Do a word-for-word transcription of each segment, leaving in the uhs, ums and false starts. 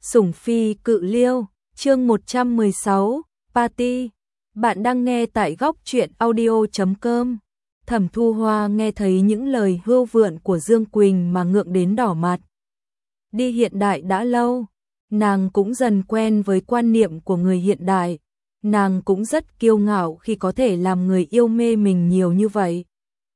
Sủng phi cự liêu, chương một trăm mười sáu, Party. Bạn đang nghe tại góc truyện audio chấm com. Thẩm Thu Hoa nghe thấy những lời hưu vượn của Dương Quỳnh mà ngượng đến đỏ mặt. Đi hiện đại đã lâu, nàng cũng dần quen với quan niệm của người hiện đại. Nàng cũng rất kiêu ngạo khi có thể làm người yêu mê mình nhiều như vậy.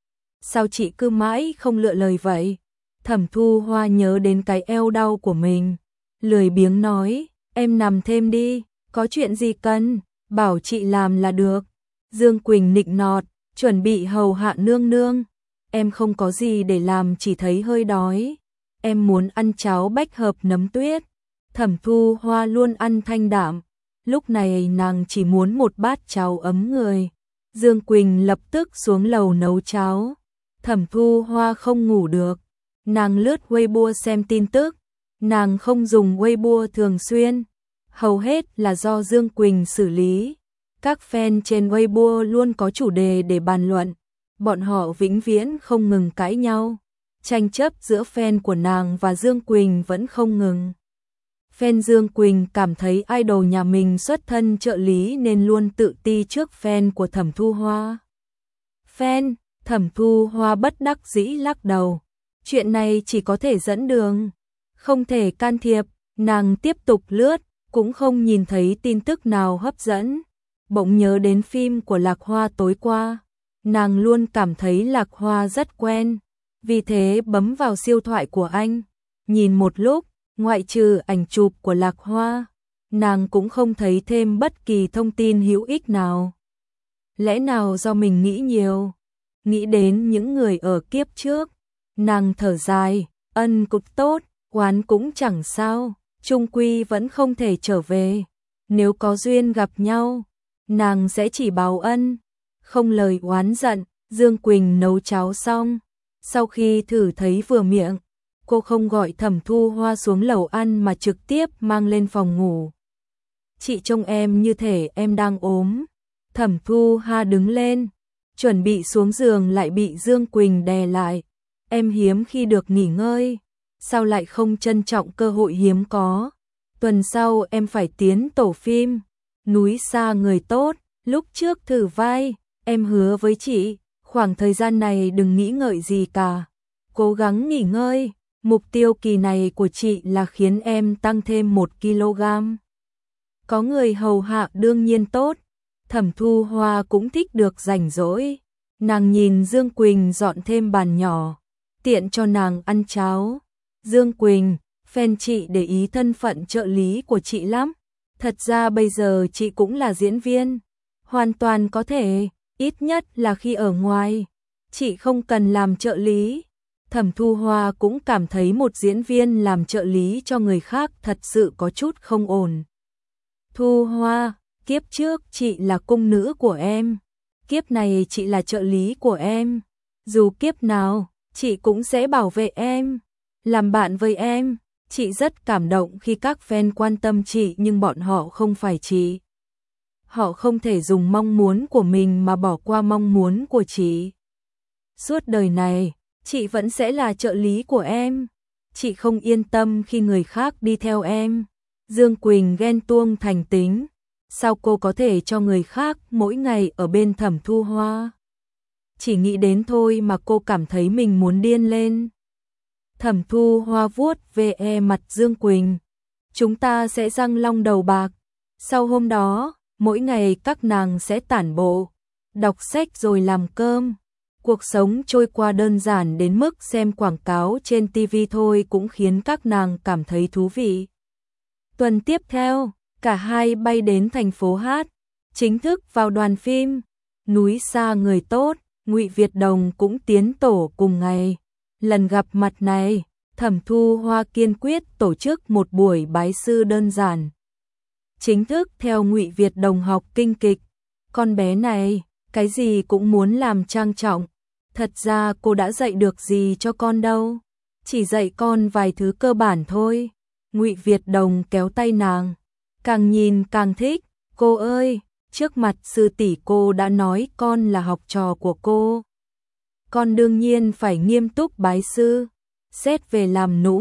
Sao chị cứ mãi không lựa lời vậy? Thẩm Thu Hoa nhớ đến cái eo đau của mình, lười biếng nói, em nằm thêm đi, có chuyện gì cần, bảo chị làm là được. Dương Quỳnh nịnh nọt, chuẩn bị hầu hạ nương nương. Em không có gì để làm, chỉ thấy hơi đói. Em muốn ăn cháo bách hợp nấm tuyết. Thẩm Thu Hoa luôn ăn thanh đạm, lúc này nàng chỉ muốn một bát cháo ấm người. Dương Quỳnh lập tức xuống lầu nấu cháo. Thẩm Thu Hoa không ngủ được, nàng lướt Weibo xem tin tức. Nàng không dùng Weibo thường xuyên, hầu hết là do Dương Quỳnh xử lý. Các fan trên Weibo luôn có chủ đề để bàn luận, bọn họ vĩnh viễn không ngừng cãi nhau. Tranh chấp giữa fan của nàng và Dương Quỳnh vẫn không ngừng. Fan Dương Quỳnh cảm thấy idol nhà mình xuất thân trợ lý nên luôn tự ti trước fan của Thẩm Thu Hoa. Fan, Thẩm Thu Hoa bất đắc dĩ lắc đầu. Chuyện này chỉ có thể dẫn đường, không thể can thiệp. Nàng tiếp tục lướt, cũng không nhìn thấy tin tức nào hấp dẫn. Bỗng nhớ đến phim của Lạc Hoa tối qua. Nàng luôn cảm thấy Lạc Hoa rất quen, vì thế bấm vào siêu thoại của anh. Nhìn một lúc, ngoại trừ ảnh chụp của Lạc Hoa, nàng cũng không thấy thêm bất kỳ thông tin hữu ích nào. Lẽ nào do mình nghĩ nhiều? Nghĩ đến những người ở kiếp trước, nàng thở dài, ân cũng tốt, oán cũng chẳng sao, chung quy vẫn không thể trở về. Nếu có duyên gặp nhau, nàng sẽ chỉ báo ân, không lời oán giận. Dương Quỳnh nấu cháo xong, sau khi thử thấy vừa miệng, cô không gọi Thẩm Thu Hoa xuống lầu ăn mà trực tiếp mang lên phòng ngủ. Chị trông em như thể em đang ốm. Thẩm Thu Hoa đứng lên, chuẩn bị xuống giường lại bị Dương Quỳnh đè lại. Em hiếm khi được nghỉ ngơi, sao lại không trân trọng cơ hội hiếm có? Tuần sau em phải tiến tổ phim Núi Xa Người Tốt. Lúc trước thử vai, em hứa với chị, khoảng thời gian này đừng nghĩ ngợi gì cả, cố gắng nghỉ ngơi. Mục tiêu kỳ này của chị là khiến em tăng thêm một ki lô gam. Có người hầu hạ đương nhiên tốt. Thẩm Thu Hoa cũng thích được rảnh rỗi. Nàng nhìn Dương Quỳnh dọn thêm bàn nhỏ, tiện cho nàng ăn cháo. Dương Quỳnh, fan chị để ý thân phận trợ lý của chị lắm. Thật ra bây giờ chị cũng là diễn viên, hoàn toàn có thể, ít nhất là khi ở ngoài, chị không cần làm trợ lý. Thẩm Thu Hoa cũng cảm thấy một diễn viên làm trợ lý cho người khác thật sự có chút không ổn. Thu Hoa, kiếp trước chị là cung nữ của em, kiếp này chị là trợ lý của em. Dù kiếp nào, chị cũng sẽ bảo vệ em, làm bạn với em. Chị rất cảm động khi các fan quan tâm chị, nhưng bọn họ không phải chị. Họ không thể dùng mong muốn của mình mà bỏ qua mong muốn của chị. Suốt đời này, chị vẫn sẽ là trợ lý của em. Chị không yên tâm khi người khác đi theo em. Dương Quỳnh ghen tuông thành tính. Sao cô có thể cho người khác mỗi ngày ở bên Thẩm Thu Hoa? Chỉ nghĩ đến thôi mà cô cảm thấy mình muốn điên lên. Thẩm Thu Hoa vuốt ve mặt Dương Quỳnh. Chúng ta sẽ răng long đầu bạc. Sau hôm đó, mỗi ngày các nàng sẽ tản bộ, đọc sách rồi làm cơm. Cuộc sống trôi qua đơn giản đến mức xem quảng cáo trên ti vi thôi cũng khiến các nàng cảm thấy thú vị. Tuần tiếp theo, cả hai bay đến thành phố Hát, chính thức vào đoàn phim Núi Xa Người Tốt. Ngụy Việt Đồng cũng tiến tổ cùng ngày. Lần gặp mặt này, Thẩm Thu Hoa kiên quyết tổ chức một buổi bái sư đơn giản, chính thức theo Ngụy Việt Đồng học kinh kịch. Con bé này, cái gì cũng muốn làm trang trọng. Thật ra cô đã dạy được gì cho con đâu, chỉ dạy con vài thứ cơ bản thôi. Ngụy Việt Đồng kéo tay nàng, càng nhìn càng thích. Cô ơi, trước mặt sư tỷ cô đã nói con là học trò của cô, con đương nhiên phải nghiêm túc bái sư. Xét về làm nũng,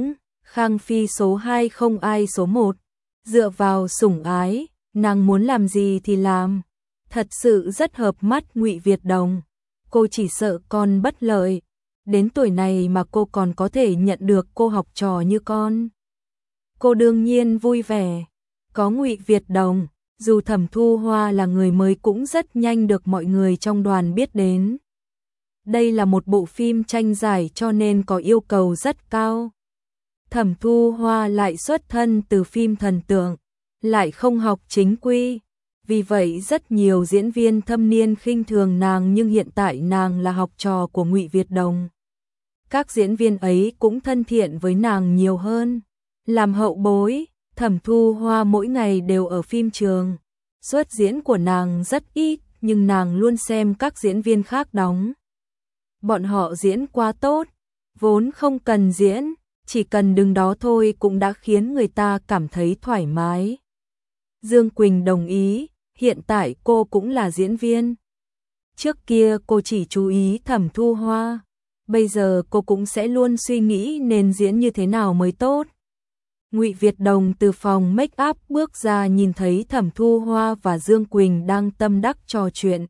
Khang Phi số hai không ai số một, dựa vào sủng ái, nàng muốn làm gì thì làm. Thật sự rất hợp mắt Ngụy Việt Đồng. Cô chỉ sợ con bất lợi. Đến tuổi này mà cô còn có thể nhận được cô học trò như con. Cô đương nhiên vui vẻ. Có Ngụy Việt Đồng, dù Thẩm Thu Hoa là người mới cũng rất nhanh được mọi người trong đoàn biết đến. Đây là một bộ phim tranh giải cho nên có yêu cầu rất cao. Thẩm Thu Hoa lại xuất thân từ phim thần tượng, lại không học chính quy. Vì vậy rất nhiều diễn viên thâm niên khinh thường nàng, nhưng hiện tại nàng là học trò của Ngụy Việt Đồng. Các diễn viên ấy cũng thân thiện với nàng nhiều hơn. Làm hậu bối, Thẩm Thu Hoa mỗi ngày đều ở phim trường. Xuất diễn của nàng rất ít, nhưng nàng luôn xem các diễn viên khác đóng. Bọn họ diễn quá tốt, vốn không cần diễn, chỉ cần đứng đó thôi cũng đã khiến người ta cảm thấy thoải mái. Dương Quỳnh đồng ý, hiện tại cô cũng là diễn viên. Trước kia cô chỉ chú ý Thẩm Thu Hoa, bây giờ cô cũng sẽ luôn suy nghĩ nên diễn như thế nào mới tốt. Ngụy Việt Đồng từ phòng make up bước ra, nhìn thấy Thẩm Thu Hoa và Dương Quỳnh đang tâm đắc trò chuyện.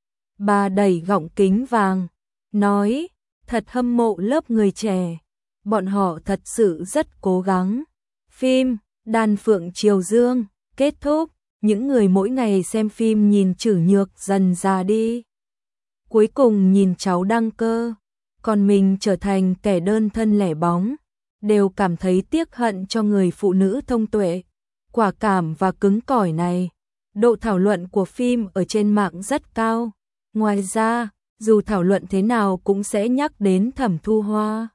Bà đẩy gọng kính vàng, nói, thật hâm mộ lớp người trẻ, bọn họ thật sự rất cố gắng. Phim Đan Phượng Triều Dương kết thúc, những người mỗi ngày xem phim nhìn Trử Nhược dần già đi. Cuối cùng nhìn cháu đăng cơ, còn mình trở thành kẻ đơn thân lẻ bóng, đều cảm thấy tiếc hận cho người phụ nữ thông tuệ, quả cảm và cứng cỏi này. Độ thảo luận của phim ở trên mạng rất cao. Ngoài ra, dù thảo luận thế nào cũng sẽ nhắc đến Thẩm Thu Hoa.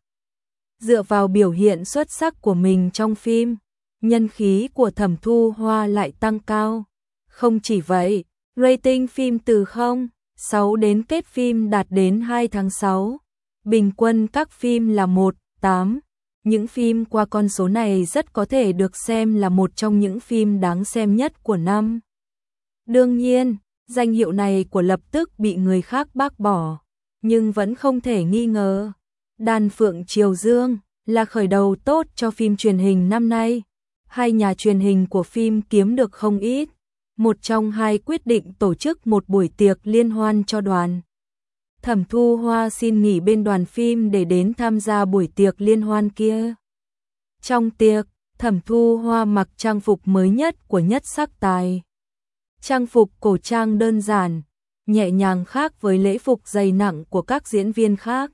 Dựa vào biểu hiện xuất sắc của mình trong phim, nhân khí của Thẩm Thu Hoa lại tăng cao. Không chỉ vậy, rating phim từ không phẩy sáu đến kết phim đạt đến hai tháng sáu. Bình quân các phim là một phẩy tám. Những phim qua con số này rất có thể được xem là một trong những phim đáng xem nhất của năm. Đương nhiên, danh hiệu này của lập tức bị người khác bác bỏ, nhưng vẫn không thể nghi ngờ. Đan Phượng Triều Dương là khởi đầu tốt cho phim truyền hình năm nay. Hai nhà truyền hình của phim kiếm được không ít. Một trong hai quyết định tổ chức một buổi tiệc liên hoan cho đoàn. Thẩm Thu Hoa xin nghỉ bên đoàn phim để đến tham gia buổi tiệc liên hoan kia. Trong tiệc, Thẩm Thu Hoa mặc trang phục mới nhất của Nhất Sắc Tài. Trang phục cổ trang đơn giản, nhẹ nhàng khác với lễ phục dày nặng của các diễn viên khác.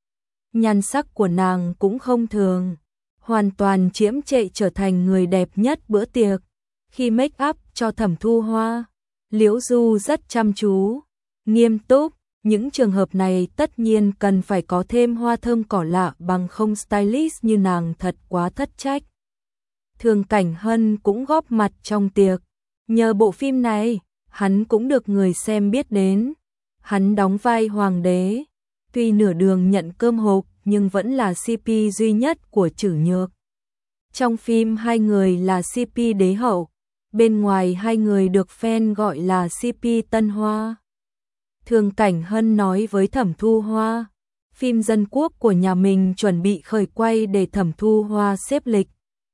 Nhan sắc của nàng cũng không thường, hoàn toàn chiếm trệ trở thành người đẹp nhất bữa tiệc. Khi make up cho Thẩm Thu Hoa, Liễu Du rất chăm chú, nghiêm túc. Những trường hợp này tất nhiên cần phải có thêm hoa thơm cỏ lạ, bằng không stylist như nàng thật quá thất trách. Thường Cảnh Hân cũng góp mặt trong tiệc. Nhờ bộ phim này, hắn cũng được người xem biết đến. Hắn đóng vai hoàng đế, tuy nửa đường nhận cơm hộp nhưng vẫn là xê pê duy nhất của Trử Nhược. Trong phim hai người là xê pê đế hậu, bên ngoài hai người được fan gọi là xê pê Tân Hoa. Thường Cảnh Hân nói với Thẩm Thu Hoa, phim dân quốc của nhà mình chuẩn bị khởi quay để Thẩm Thu Hoa xếp lịch.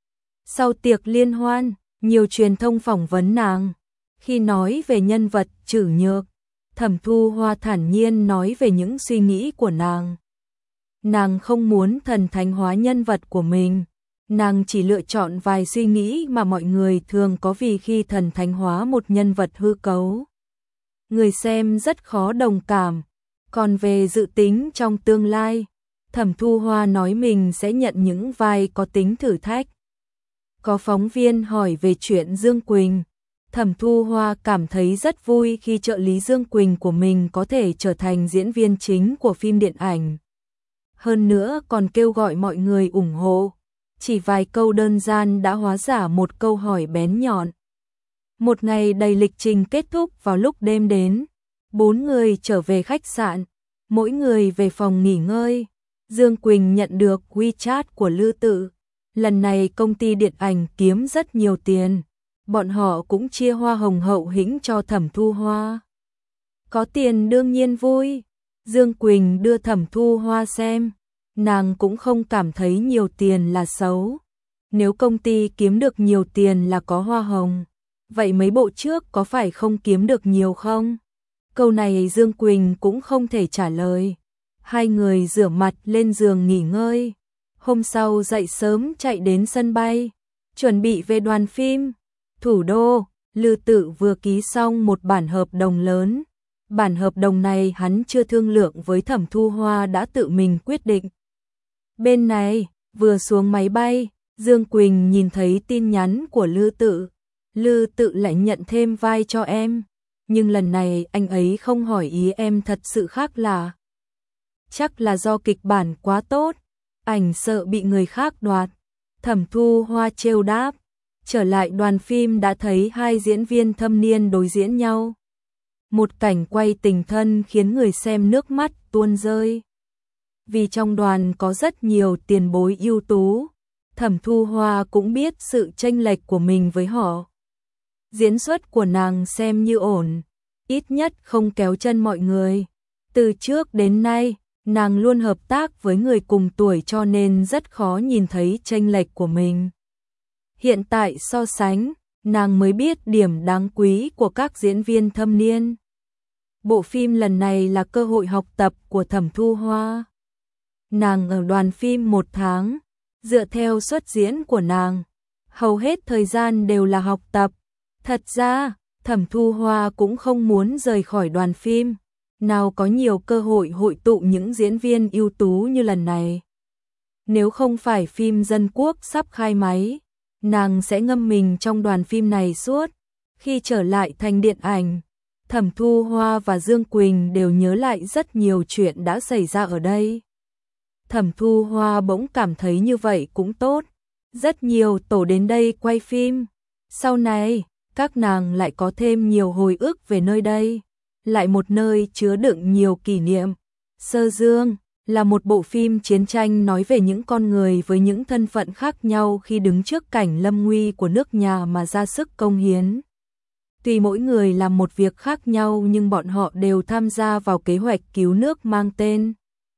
Sau tiệc liên hoan, nhiều truyền thông phỏng vấn nàng. Khi nói về nhân vật Trử Nhược, Thẩm Thu Hoa thản nhiên nói về những suy nghĩ của nàng. Nàng không muốn thần thánh hóa nhân vật của mình, nàng chỉ lựa chọn vài suy nghĩ mà mọi người thường có, vì khi thần thánh hóa một nhân vật hư cấu, người xem rất khó đồng cảm. Còn về dự tính trong tương lai, Thẩm Thu Hoa nói mình sẽ nhận những vai có tính thử thách. Có phóng viên hỏi về chuyện Dương Quỳnh, Thẩm Thu Hoa cảm thấy rất vui khi trợ lý Dương Quỳnh của mình có thể trở thành diễn viên chính của phim điện ảnh. Hơn nữa còn kêu gọi mọi người ủng hộ. Chỉ vài câu đơn giản đã hóa giả một câu hỏi bén nhọn. Một ngày đầy lịch trình kết thúc vào lúc đêm đến. Bốn người trở về khách sạn, mỗi người về phòng nghỉ ngơi. Dương Quỳnh nhận được WeChat của Lư Tự. Lần này công ty điện ảnh kiếm rất nhiều tiền. Bọn họ cũng chia hoa hồng hậu hĩnh cho Thẩm Thu Hoa. Có tiền đương nhiên vui. Dương Quỳnh đưa Thẩm Thu Hoa xem. nàng cũng không cảm thấy nhiều tiền là xấu. Nếu công ty kiếm được nhiều tiền là có hoa hồng, vậy mấy bộ trước có phải không kiếm được nhiều không? Câu này Dương Quỳnh cũng không thể trả lời. Hai người rửa mặt lên giường nghỉ ngơi. Hôm sau dậy sớm chạy đến sân bay, chuẩn bị về đoàn phim. Thủ đô, Lư Tự vừa ký xong một bản hợp đồng lớn. Bản hợp đồng này hắn chưa thương lượng với Thẩm Thu Hoa đã tự mình quyết định. Bên này, vừa xuống máy bay, Dương Quỳnh nhìn thấy tin nhắn của Lư Tự. Lư Tự lại nhận thêm vai cho em, nhưng lần này anh ấy không hỏi ý em thật sự khác là. Chắc là do kịch bản quá tốt, ảnh sợ bị người khác đoạt. Thẩm Thu Hoa trêu đáp, trở lại đoàn phim đã thấy hai diễn viên thâm niên đối diễn nhau. Một cảnh quay tình thân khiến người xem nước mắt tuôn rơi. Vì trong đoàn có rất nhiều tiền bối ưu tú, Thẩm Thu Hoa cũng biết sự chênh lệch của mình với họ. Diễn xuất của nàng xem như ổn, ít nhất không kéo chân mọi người. Từ trước đến nay, nàng luôn hợp tác với người cùng tuổi cho nên rất khó nhìn thấy chênh lệch của mình. Hiện tại so sánh, nàng mới biết điểm đáng quý của các diễn viên thâm niên. Bộ phim lần này là cơ hội học tập của Thẩm Thu Hoa. Nàng ở đoàn phim một tháng, dựa theo xuất diễn của nàng, hầu hết thời gian đều là học tập. Thật ra, Thẩm Thu Hoa cũng không muốn rời khỏi đoàn phim, nào có nhiều cơ hội hội tụ những diễn viên ưu tú như lần này. Nếu không phải phim Dân Quốc sắp khai máy, nàng sẽ ngâm mình trong đoàn phim này suốt. Khi trở lại thành điện ảnh, Thẩm Thu Hoa và Dương Quỳnh đều nhớ lại rất nhiều chuyện đã xảy ra ở đây. Thẩm Thu Hoa bỗng cảm thấy như vậy cũng tốt. Rất nhiều tổ đến đây quay phim. Sau này, các nàng lại có thêm nhiều hồi ức về nơi đây. Lại một nơi chứa đựng nhiều kỷ niệm. Sơ Dương là một bộ phim chiến tranh nói về những con người với những thân phận khác nhau khi đứng trước cảnh lâm nguy của nước nhà mà ra sức công hiến. Tuy mỗi người làm một việc khác nhau nhưng bọn họ đều tham gia vào kế hoạch cứu nước mang tên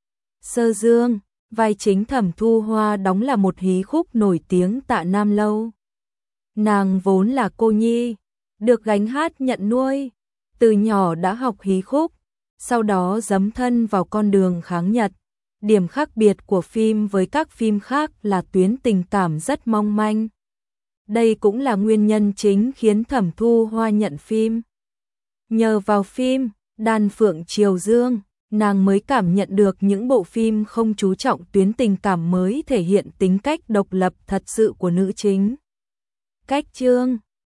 Sơ Dương. Vai chính Thẩm Thu Hoa đóng là một hí khúc nổi tiếng Tạ Nam Lâu. Nàng vốn là cô nhi, được gánh hát nhận nuôi, từ nhỏ đã học hí khúc, sau đó dấn thân vào con đường kháng Nhật. Điểm khác biệt của phim với các phim khác là tuyến tình cảm rất mong manh. Đây cũng là nguyên nhân chính khiến Thẩm Thu Hoa nhận phim. Nhờ vào phim Đan Phượng Triều Dương, nàng mới cảm nhận được những bộ phim không chú trọng tuyến tình cảm mới thể hiện tính cách độc lập thật sự của nữ chính. Cách chương